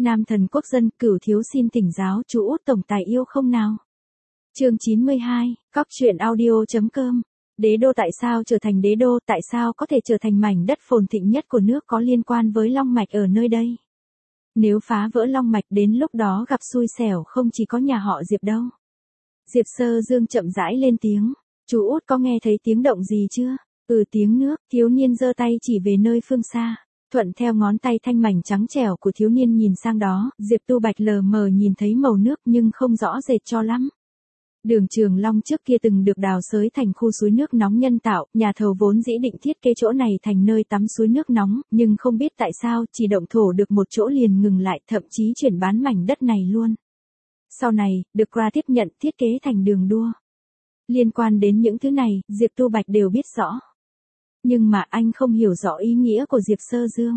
Nam thần quốc dân, Cửu thiếu xin thỉnh giáo chú Út tổng tài yêu không nào? Chương 92, Cóc truyện audio.com. Đế đô tại sao trở thành đế đô, tại sao có thể trở thành mảnh đất phồn thịnh nhất của nước có liên quan với long mạch ở nơi đây? Nếu phá vỡ long mạch đến lúc đó gặp xui xẻo không chỉ có nhà họ Diệp đâu. Diệp Sơ Dương chậm rãi lên tiếng, chú Út có nghe thấy tiếng động gì chưa? Tiếng nước, thiếu niên giơ tay chỉ về nơi phương xa. Thuận theo ngón tay thanh mảnh trắng trẻo của thiếu niên nhìn sang đó, Diệp Tu Bạch lờ mờ nhìn thấy màu nước nhưng không rõ rệt cho lắm. Đường Trường Long trước kia từng được đào xới thành khu suối nước nóng nhân tạo, nhà thầu vốn dĩ định thiết kế chỗ này thành nơi tắm suối nước nóng, nhưng không biết tại sao chỉ động thổ được một chỗ liền ngừng lại, thậm chí chuyển bán mảnh đất này luôn. Sau này, được Kra tiếp nhận thiết kế thành đường đua. Liên quan đến những thứ này, Diệp Tu Bạch đều biết rõ. Nhưng mà anh không hiểu rõ ý nghĩa của Diệp Sơ Dương.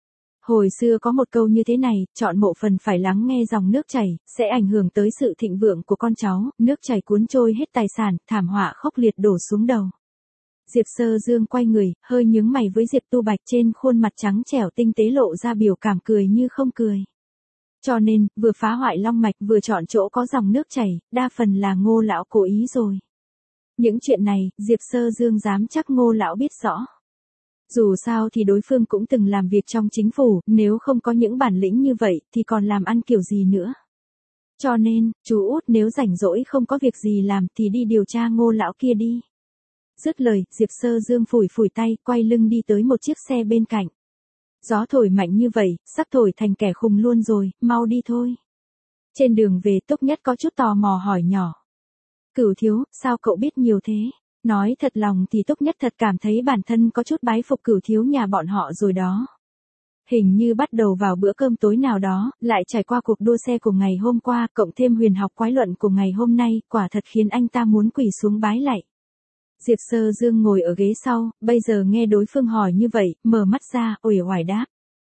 Hồi xưa có một câu như thế này, chọn bộ phần phải lắng nghe dòng nước chảy, sẽ ảnh hưởng tới sự thịnh vượng của con cháu, nước chảy cuốn trôi hết tài sản, thảm họa khốc liệt đổ xuống đầu. Diệp Sơ Dương quay người, hơi nhướng mày với Diệp Tu Bạch, trên khuôn mặt trắng trẻo tinh tế lộ ra biểu cảm cười như không cười. Cho nên, vừa phá hoại long mạch vừa chọn chỗ có dòng nước chảy, đa phần là Ngô lão cố ý rồi. Những chuyện này, Diệp Sơ Dương dám chắc Ngô lão biết rõ. Dù sao thì đối phương cũng từng làm việc trong chính phủ, nếu không có những bản lĩnh như vậy thì còn làm ăn kiểu gì nữa. Cho nên, chú Út nếu rảnh rỗi không có việc gì làm thì đi điều tra Ngô lão kia đi. Dứt lời, Diệp Sơ Dương phủi phủi tay, quay lưng đi tới một chiếc xe bên cạnh. Gió thổi mạnh như vậy, sắp thổi thành kẻ khùng luôn rồi, mau đi thôi. Trên đường về Túc Nhất có chút tò mò hỏi nhỏ. Cửu thiếu, sao cậu biết nhiều thế? Nói thật lòng thì Túc Nhất thật cảm thấy bản thân có chút bái phục Cửu thiếu nhà bọn họ rồi đó. Hình như bắt đầu vào bữa cơm tối nào đó, lại trải qua cuộc đua xe của ngày hôm qua, cộng thêm huyền học quái luận của ngày hôm nay, quả thật khiến anh ta muốn quỳ xuống bái lạy. Diệp Sơ Dương ngồi ở ghế sau, bây giờ nghe đối phương hỏi như vậy, mở mắt ra, uể oải đáp.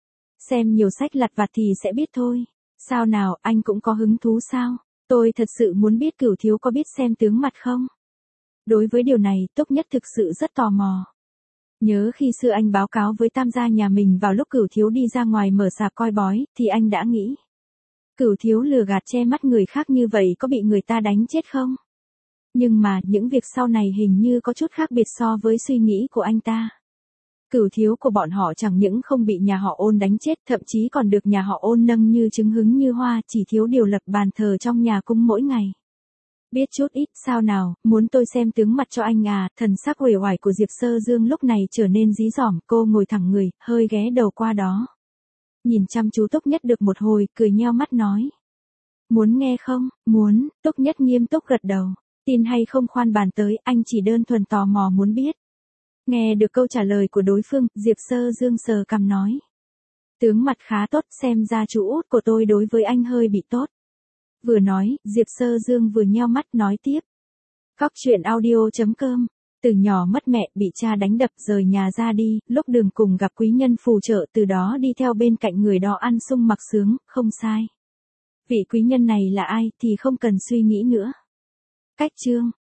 Xem nhiều sách lặt vặt thì sẽ biết thôi. Sao nào, anh cũng có hứng thú sao? Tôi thật sự muốn biết Cửu thiếu có biết xem tướng mặt không? Đối với điều này, Túc Nhất thực sự rất tò mò. Nhớ khi xưa anh báo cáo với tam gia nhà mình vào lúc Cửu thiếu đi ra ngoài mở sạp coi bói, thì anh đã nghĩ. Cửu thiếu lừa gạt che mắt người khác như vậy có bị người ta đánh chết không? Nhưng mà, những việc sau này hình như có chút khác biệt so với suy nghĩ của anh ta. Cửu thiếu của bọn họ chẳng những không bị nhà họ Ôn đánh chết, thậm chí còn được nhà họ Ôn nâng như trứng hứng như hoa, chỉ thiếu điều lập bàn thờ trong nhà cung mỗi ngày. Biết chút ít, sao nào, muốn tôi xem tướng mặt cho anh à? Thần sắc uể oải của Diệp Sơ Dương lúc này trở nên dí dỏm, cô ngồi thẳng người, hơi ghé đầu qua đó. Nhìn chăm chú Túc Nhất được một hồi, cười nheo mắt nói. Muốn nghe không? Muốn. Túc Nhất nghiêm túc gật đầu. Tin hay không khoan bàn tới, anh chỉ đơn thuần tò mò muốn biết. Nghe được câu trả lời của đối phương, Diệp Sơ Dương sờ cằm nói. Tướng mặt khá tốt, xem ra chú Út của tôi đối với anh hơi bị tốt. Vừa nói, Diệp Sơ Dương vừa nheo mắt nói tiếp. Cóc truyện audio.com. Từ nhỏ mất mẹ, bị cha đánh đập, rời nhà ra đi, lúc đường cùng gặp quý nhân phù trợ, từ đó đi theo bên cạnh người đó ăn sung mặc sướng, không sai. Vị quý nhân này là ai thì không cần suy nghĩ nữa. Cách chương.